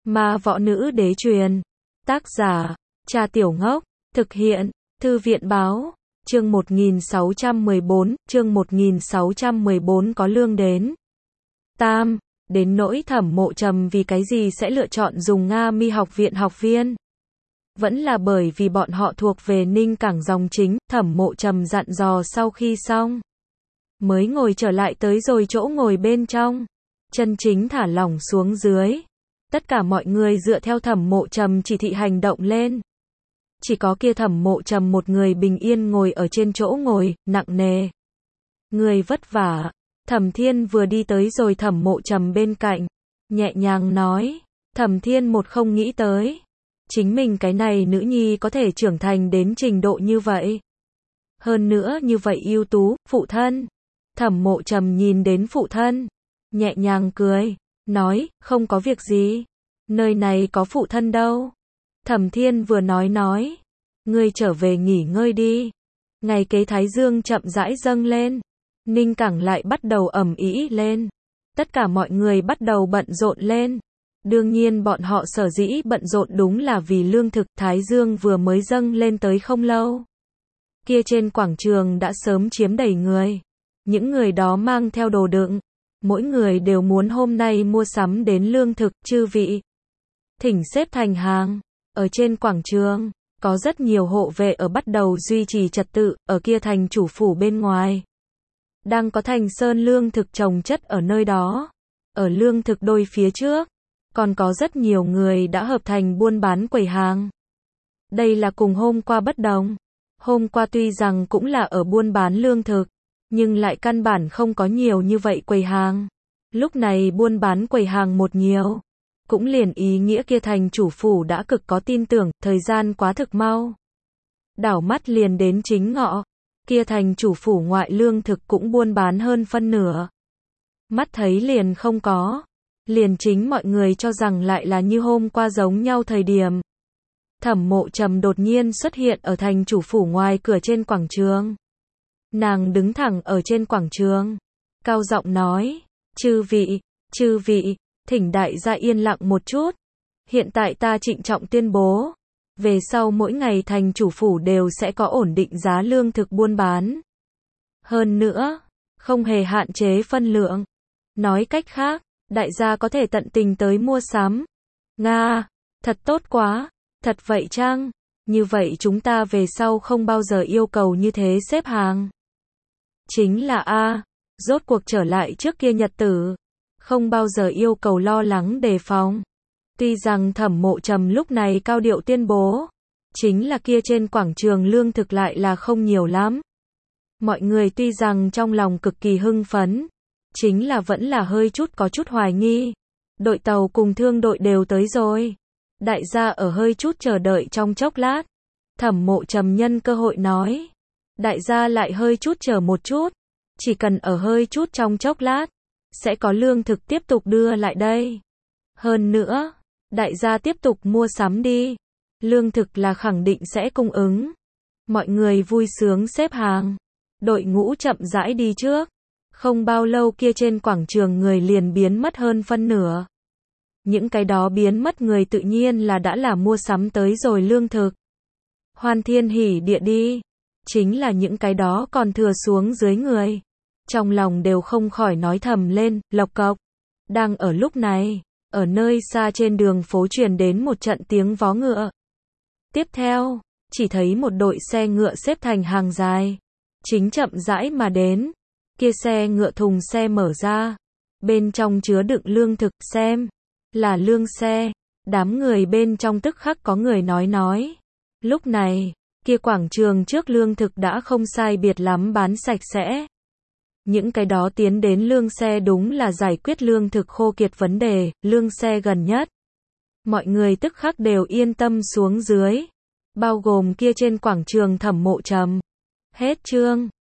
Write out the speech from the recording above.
Ma võ nữ đế truyền. Tác giả, Cha Tiểu Ngốc. Thực hiện, Thư viện báo. Chương 1614, chương 1614 có lương đến. Tam, đến nỗi Thẩm Mộ Trầm vì cái gì sẽ lựa chọn dùng Nga Mi học viện học viên? Vẫn là bởi vì bọn họ thuộc về Ninh Cảng dòng chính, Thẩm Mộ Trầm dặn dò sau khi xong. Mới ngồi trở lại tới rồi chỗ ngồi bên trong. Chân chính thả lỏng xuống dưới. Tất cả mọi người dựa theo Thẩm Mộ Trầm chỉ thị hành động lên. Chỉ có kia Thẩm Mộ Trầm một người bình yên ngồi ở trên chỗ ngồi, nặng nề. Người vất vả. Thẩm Thiên vừa đi tới rồi Thẩm Mộ Trầm bên cạnh. Nhẹ nhàng nói. Thẩm Thiên một không nghĩ tới. Chính mình cái này nữ nhi có thể trưởng thành đến trình độ như vậy. Hơn nữa như vậy ưu tú, phụ thân. Thẩm Mộ Trầm nhìn đến phụ thân. Nhẹ nhàng cười. Nói, không có việc gì. Nơi này có phụ thân đâu. Thẩm Thiên vừa nói. Ngươi trở về nghỉ ngơi đi. Ngày kế thái dương chậm rãi dâng lên. Ninh Cảng lại bắt đầu ầm ĩ lên. Tất cả mọi người bắt đầu bận rộn lên. Đương nhiên bọn họ sở dĩ bận rộn đúng là vì lương thực thái dương vừa mới dâng lên tới không lâu. Kia trên quảng trường đã sớm chiếm đầy người. Những người đó mang theo đồ đựng. Mỗi người đều muốn hôm nay mua sắm đến lương thực, chư vị. Thỉnh xếp thành hàng. Ở trên quảng trường, có rất nhiều hộ vệ ở bắt đầu duy trì trật tự, ở kia thành chủ phủ bên ngoài. Đang có thành sơn lương thực trồng chất ở nơi đó. Ở lương thực đôi phía trước, còn có rất nhiều người đã hợp thành buôn bán quầy hàng. Đây là cùng hôm qua bất đồng. Hôm qua tuy rằng cũng là ở buôn bán lương thực, nhưng lại căn bản không có nhiều như vậy quầy hàng. Lúc này buôn bán quầy hàng một nhiều. Cũng liền ý nghĩa kia thành chủ phủ đã cực có tin tưởng, thời gian quá thực mau. Đảo mắt liền đến chính ngọ. Kia thành chủ phủ ngoại lương thực cũng buôn bán hơn phân nửa. Mắt thấy liền không có. Liền chính mọi người cho rằng lại là như hôm qua giống nhau thời điểm. Thẩm Mộ Trầm đột nhiên xuất hiện ở thành chủ phủ ngoài cửa trên quảng trường. Nàng đứng thẳng ở trên quảng trường. Cao giọng nói. Chư vị, thỉnh đại gia yên lặng một chút. Hiện tại ta trịnh trọng tuyên bố. Về sau mỗi ngày thành chủ phủ đều sẽ có ổn định giá lương thực buôn bán. Hơn nữa, không hề hạn chế phân lượng. Nói cách khác, đại gia có thể tận tình tới mua sắm. Nga, thật tốt quá, thật vậy chăng? Như vậy chúng ta về sau không bao giờ yêu cầu như thế xếp hàng. Chính là rốt cuộc trở lại trước kia nhật tử. Không bao giờ yêu cầu lo lắng đề phòng. Tuy rằng Thẩm Mộ Trầm lúc này cao điệu tuyên bố. Chính là kia trên quảng trường lương thực lại là không nhiều lắm. Mọi người tuy rằng trong lòng cực kỳ hưng phấn. Chính là vẫn là hơi chút có chút hoài nghi. Đội tàu cùng thương đội đều tới rồi. Đại gia ở hơi chút chờ đợi trong chốc lát. Thẩm Mộ Trầm nhân cơ hội nói. Đại gia lại hơi chút chờ một chút. Chỉ cần ở hơi chút trong chốc lát. Sẽ có lương thực tiếp tục đưa lại đây. Hơn nữa, đại gia tiếp tục mua sắm đi. Lương thực là khẳng định sẽ cung ứng. Mọi người vui sướng xếp hàng. Đội ngũ chậm rãi đi trước. Không bao lâu kia trên quảng trường người liền biến mất hơn phân nửa. Những cái đó biến mất người tự nhiên là đã là mua sắm tới rồi lương thực. Hoan thiên hỉ địa đi. Chính là những cái đó còn thừa xuống dưới người. Trong lòng đều không khỏi nói thầm lên, lộc cộc. Đang ở lúc này, ở nơi xa trên đường phố truyền đến một trận tiếng vó ngựa. Tiếp theo, chỉ thấy một đội xe ngựa xếp thành hàng dài. Chính chậm rãi mà đến. Kia xe ngựa thùng xe mở ra. Bên trong chứa đựng lương thực, xem. Là lương xe. Đám người bên trong tức khắc có người nói. Lúc này, kia quảng trường trước lương thực đã không sai biệt lắm bán sạch sẽ. Những cái đó tiến đến lương xe đúng là giải quyết lương thực khô kiệt vấn đề, lương xe gần nhất. Mọi người tức khắc đều yên tâm xuống dưới. Bao gồm kia trên quảng trường Thẩm Mộ Trầm. Hết chương.